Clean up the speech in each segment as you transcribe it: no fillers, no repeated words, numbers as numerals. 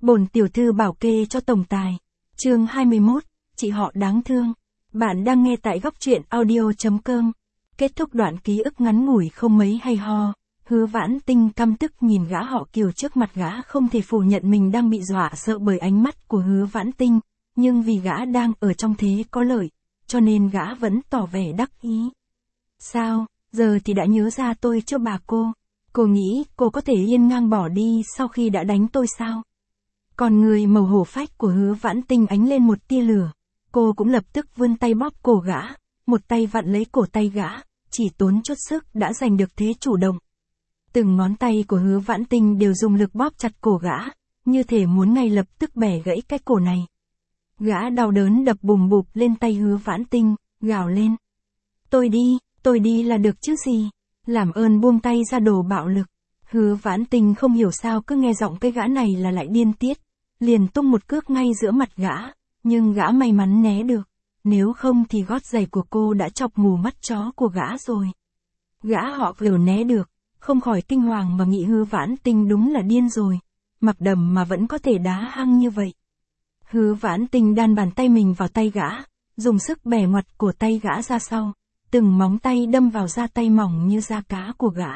Bổn tiểu thư bảo kê cho tổng tài. Chương 21, chị họ đáng thương. Bạn đang nghe tại góc truyện audio.com. Kết thúc đoạn ký ức ngắn ngủi không mấy hay ho, Hứa Vãn Tinh căm tức nhìn gã họ Kiều trước mặt gã, không thể phủ nhận mình đang bị dọa sợ bởi ánh mắt của Hứa Vãn Tinh, nhưng vì gã đang ở trong thế có lợi, cho nên gã vẫn tỏ vẻ đắc ý. Sao, giờ thì đã nhớ ra tôi cho bà cô? Cô nghĩ cô có thể yên ngang bỏ đi sau khi đã đánh tôi sao? Còn người màu hổ phách của Hứa Vãn Tinh ánh lên một tia lửa, cô cũng lập tức vươn tay bóp cổ gã, một tay vặn lấy cổ tay gã, chỉ tốn chút sức đã giành được thế chủ động. Từng ngón tay của Hứa Vãn Tinh đều dùng lực bóp chặt cổ gã, như thể muốn ngay lập tức bẻ gãy cái cổ này. Gã đau đớn đập bùm bụp lên tay Hứa Vãn Tinh, gào lên. Tôi đi là được chứ gì? Làm ơn buông tay ra đồ bạo lực. Hứa Vãn Tinh không hiểu sao cứ nghe giọng cái gã này là lại điên tiết, liền tung một cước ngay giữa mặt gã, nhưng gã may mắn né được, nếu không thì gót giày của cô đã chọc mù mắt chó của gã rồi. Gã họ Kiều né được, không khỏi kinh hoàng mà nghĩ Hứa Vãn Tinh đúng là điên rồi, mặc đầm mà vẫn có thể đá hăng như vậy. Hứa Vãn Tinh đan bàn tay mình vào tay gã, dùng sức bẻ ngoặt cổ tay gã ra sau, từng móng tay đâm vào da tay mỏng như da cá của gã.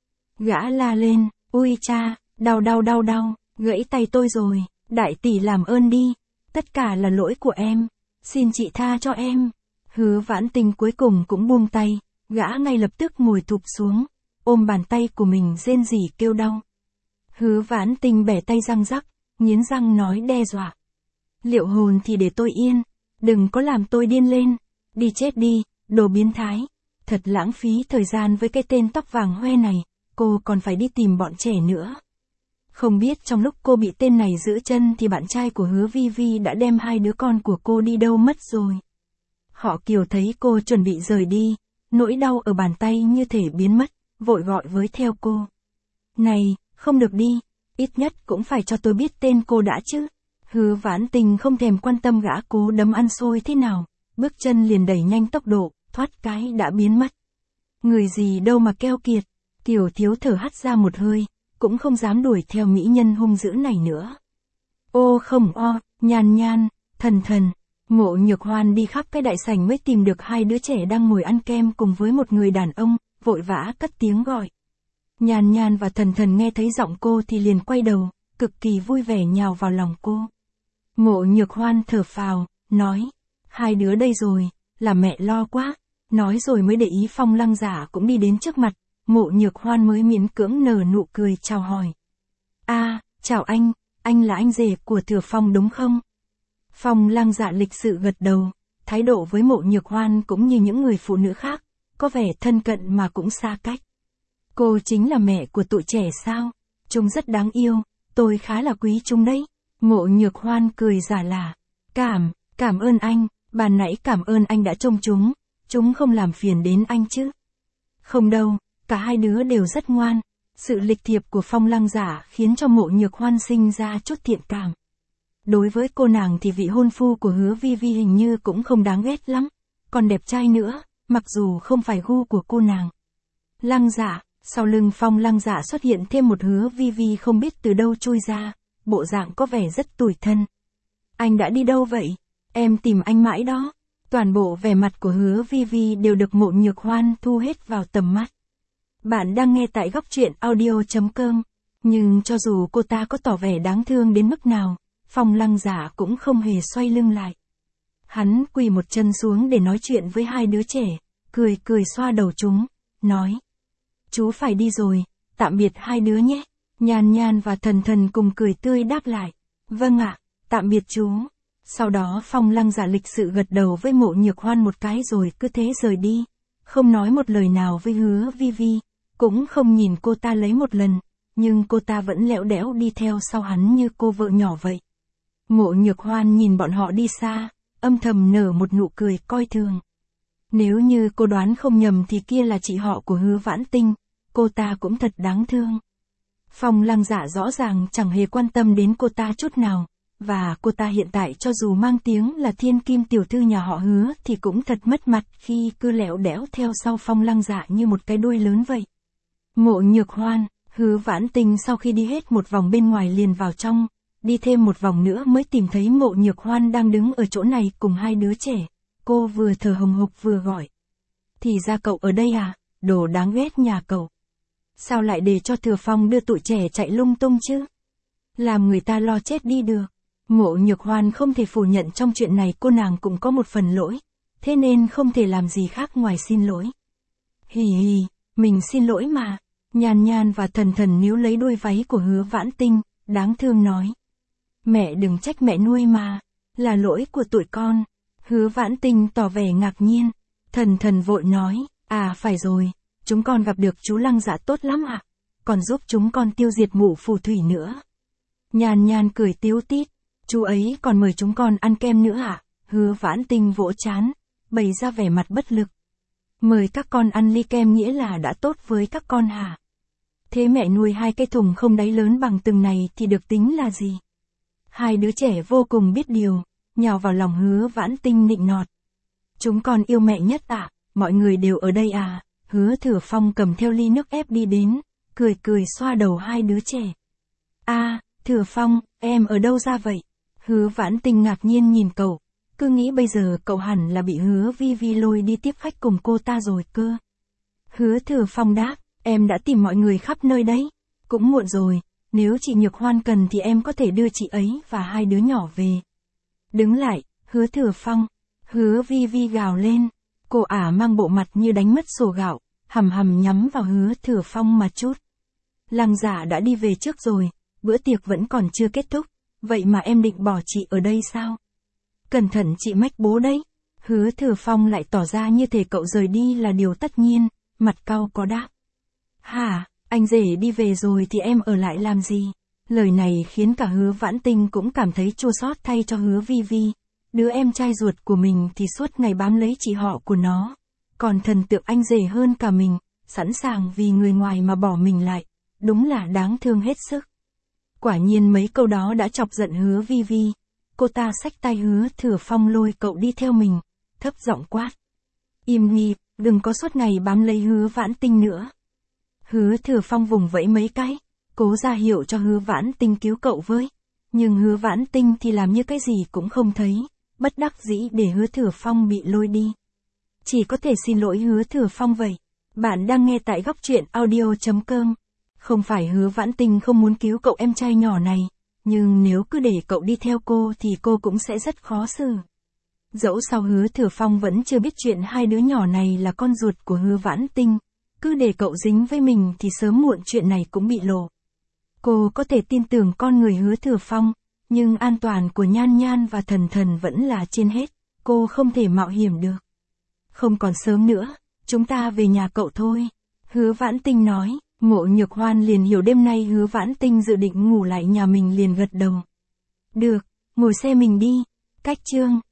Gã la lên, ui cha, đau, gãy tay tôi rồi, đại tỷ làm ơn đi, tất cả là lỗi của em, xin chị tha cho em. Hứa Vãn Tinh cuối cùng cũng buông tay, gã ngay lập tức ngồi thụp xuống, ôm bàn tay của mình rên rỉ kêu đau. Hứa Vãn Tinh bẻ tay răng rắc, nghiến răng nói đe dọa. Liệu hồn thì để tôi yên, đừng có làm tôi điên lên, đi chết đi, đồ biến thái, thật lãng phí thời gian với cái tên tóc vàng hoe này, cô còn phải đi tìm bọn trẻ nữa. Không biết trong lúc cô bị tên này giữ chân thì bạn trai của Hứa Vi Vi đã đem hai đứa con của cô đi đâu mất rồi. Họ Kiều thấy cô chuẩn bị rời đi, nỗi đau ở bàn tay như thể biến mất, vội gọi với theo cô. Này, không được đi, ít nhất cũng phải cho tôi biết tên cô đã chứ. Hứa Vãn Tinh không thèm quan tâm gã cố đấm ăn xôi thế nào, bước chân liền đẩy nhanh tốc độ, thoát cái đã biến mất. Người gì đâu mà keo kiệt, Tiểu Thiếu thở hắt ra một hơi, cũng không dám đuổi theo mỹ nhân hung dữ này nữa. Ô không o, Nhan, Thần, Ngộ Nhược Hoan đi khắp cái đại sảnh mới tìm được hai đứa trẻ đang ngồi ăn kem cùng với một người đàn ông, vội vã cất tiếng gọi. Nhan và Thần nghe thấy giọng cô thì liền quay đầu, cực kỳ vui vẻ nhào vào lòng cô. Ngộ Nhược Hoan thở phào, nói, hai đứa đây rồi, là mẹ lo quá, nói rồi mới để ý Phong Lăng Giả cũng đi đến trước mặt, Ngộ Nhược Hoan mới miễn cưỡng nở nụ cười chào hỏi. Chào anh là anh rể của Thừa Phong đúng không? Phong Lăng Giả lịch sự gật đầu, thái độ với Ngộ Nhược Hoan cũng như những người phụ nữ khác, có vẻ thân cận mà cũng xa cách. Cô chính là mẹ của tụi trẻ sao? Chúng rất đáng yêu, tôi khá là quý chúng đấy. Ngộ Nhược Hoan cười giả lả. Cảm ơn anh, ban nãy cảm ơn anh đã trông chúng không làm phiền đến anh chứ. Không đâu, cả hai đứa đều rất ngoan. Sự lịch thiệp của Phong Lăng Giả khiến cho Ngộ Nhược Hoan sinh ra chút thiện cảm. Đối với cô nàng thì vị hôn phu của Hứa Vi Vi hình như cũng không đáng ghét lắm, còn đẹp trai nữa, mặc dù không phải gu của cô nàng. Lăng Giả, sau lưng Phong Lăng Giả xuất hiện thêm một Hứa Vi Vi không biết từ đâu chui ra, bộ dạng có vẻ rất tủi thân. Anh đã đi đâu vậy? Em tìm anh mãi đó. Toàn bộ vẻ mặt của Hứa Vi Vi đều được Ngộ Nhược Hoan thu hết vào tầm mắt. Bạn đang nghe tại góc truyện audio.com. Nhưng cho dù cô ta có tỏ vẻ đáng thương đến mức nào, Phong Lăng Giả cũng không hề xoay lưng lại. Hắn quỳ một chân xuống để nói chuyện với hai đứa trẻ, cười xoa đầu chúng, nói. Chú phải đi rồi, tạm biệt hai đứa nhé. Nhan và Thần cùng cười tươi đáp lại. Vâng ạ, tạm biệt chú. Sau đó Phong Lăng Giả lịch sự gật đầu với Ngộ Nhược Hoan một cái rồi cứ thế rời đi, không nói một lời nào với Hứa Vi Vi, cũng không nhìn cô ta lấy một lần, nhưng cô ta vẫn lẽo đẽo đi theo sau hắn như cô vợ nhỏ vậy. Ngộ Nhược Hoan nhìn bọn họ đi xa, âm thầm nở một nụ cười coi thường. Nếu như cô đoán không nhầm thì kia là chị họ của Hứa Vãn Tinh, cô ta cũng thật đáng thương. Phong Lăng Giả rõ ràng chẳng hề quan tâm đến cô ta chút nào, và cô ta hiện tại cho dù mang tiếng là thiên kim tiểu thư nhà họ Hứa thì cũng thật mất mặt khi cứ lẽo đẽo theo sau Phong Lăng Giả như một cái đuôi lớn vậy. Ngộ Nhược Hoan, Hứa Vãn Tinh sau khi đi hết một vòng bên ngoài liền vào trong, đi thêm một vòng nữa mới tìm thấy Mộ Nhược Hoan đang đứng ở chỗ này cùng hai đứa trẻ. Cô vừa thở hồng hộc vừa gọi. Thì ra cậu ở đây à, đồ đáng ghét nhà cậu. Sao lại để cho Thừa Phong đưa tụi trẻ chạy lung tung chứ? Làm người ta lo chết đi được. Mộ Nhược Hoan không thể phủ nhận trong chuyện này cô nàng cũng có một phần lỗi. Thế nên không thể làm gì khác ngoài xin lỗi. Hì hì, mình xin lỗi mà. Nhan Nhan và Thần Thần níu lấy đuôi váy của Hứa Vãn Tinh, đáng thương nói. Mẹ đừng trách mẹ nuôi mà, là lỗi của tụi con. Hứa Vãn Tinh tỏ vẻ ngạc nhiên. Thần Thần vội nói, à phải rồi, chúng con gặp được chú Lăng Dạ tốt lắm ạ. Còn giúp chúng con tiêu diệt mụ phù thủy nữa. Nhan Nhan cười tíu tít, chú ấy còn mời chúng con ăn kem nữa ạ. Hứa Vãn Tinh vỗ trán, bày ra vẻ mặt bất lực. Mời các con ăn ly kem nghĩa là đã tốt với các con hả? Thế mẹ nuôi hai cái thùng không đáy lớn bằng từng này thì được tính là gì? Hai đứa trẻ vô cùng biết điều, nhào vào lòng Hứa Vãn Tinh nịnh nọt. Chúng con yêu mẹ nhất ạ, mọi người đều ở đây à? Hứa Thừa Phong cầm theo ly nước ép đi đến, cười cười xoa đầu hai đứa trẻ. À, Thừa Phong, em ở đâu ra vậy? Hứa Vãn Tinh ngạc nhiên nhìn cậu, cứ nghĩ bây giờ cậu hẳn là bị Hứa Vi Vi lôi đi tiếp khách cùng cô ta rồi cơ. Hứa Thừa Phong đáp, em đã tìm mọi người khắp nơi đấy. Cũng muộn rồi, nếu chị Nhược Hoan cần thì em có thể đưa chị ấy và hai đứa nhỏ về. Đứng lại, Hứa Thừa Phong. Hứa Vi Vi gào lên. Cô ả mang bộ mặt như đánh mất sổ gạo, hầm hầm nhắm vào Hứa Thừa Phong mà chút. Lăng Dạ đã đi về trước rồi, bữa tiệc vẫn còn chưa kết thúc, vậy mà em định bỏ chị ở đây sao? Cẩn thận chị mách bố đấy. Hứa Thừa Phong lại tỏ ra như thể cậu rời đi là điều tất nhiên, mặt cau có đáp. Hả, anh rể đi về rồi thì em ở lại làm gì? Lời này khiến cả Hứa Vãn Tinh cũng cảm thấy chua xót thay cho Hứa Vi Vi. Đứa em trai ruột của mình thì suốt ngày bám lấy chị họ của nó. Còn thần tượng anh rể hơn cả mình, sẵn sàng vì người ngoài mà bỏ mình lại. Đúng là đáng thương hết sức. Quả nhiên mấy câu đó đã chọc giận Hứa Vi Vi. Cô ta xách tay Hứa Thừa Phong lôi cậu đi theo mình, thấp giọng quát. Im nhịp, đừng có suốt ngày bám lấy Hứa Vãn Tinh nữa. Hứa Thừa Phong vùng vẫy mấy cái, cố ra hiệu cho Hứa Vãn Tinh cứu cậu với. Nhưng Hứa Vãn Tinh thì làm như cái gì cũng không thấy, bất đắc dĩ để Hứa Thừa Phong bị lôi đi. Chỉ có thể xin lỗi Hứa Thừa Phong vậy. Bạn đang nghe tại góc truyện audio.com. Không phải Hứa Vãn Tinh không muốn cứu cậu em trai nhỏ này, nhưng nếu cứ để cậu đi theo cô thì cô cũng sẽ rất khó xử. Dẫu sao Hứa Thừa Phong vẫn chưa biết chuyện hai đứa nhỏ này là con ruột của Hứa Vãn Tinh, cứ để cậu dính với mình thì sớm muộn chuyện này cũng bị lộ. Cô có thể tin tưởng con người Hứa Thừa Phong, nhưng an toàn của Nhan Nhan và Thần Thần vẫn là trên hết, cô không thể mạo hiểm được. Không còn sớm nữa, chúng ta về nhà cậu thôi. Hứa Vãn Tinh nói. Mộ Nhược Hoan liền hiểu đêm nay Hứa Vãn Tinh dự định ngủ lại nhà mình liền gật đầu. Được, ngồi xe mình đi. Cách chương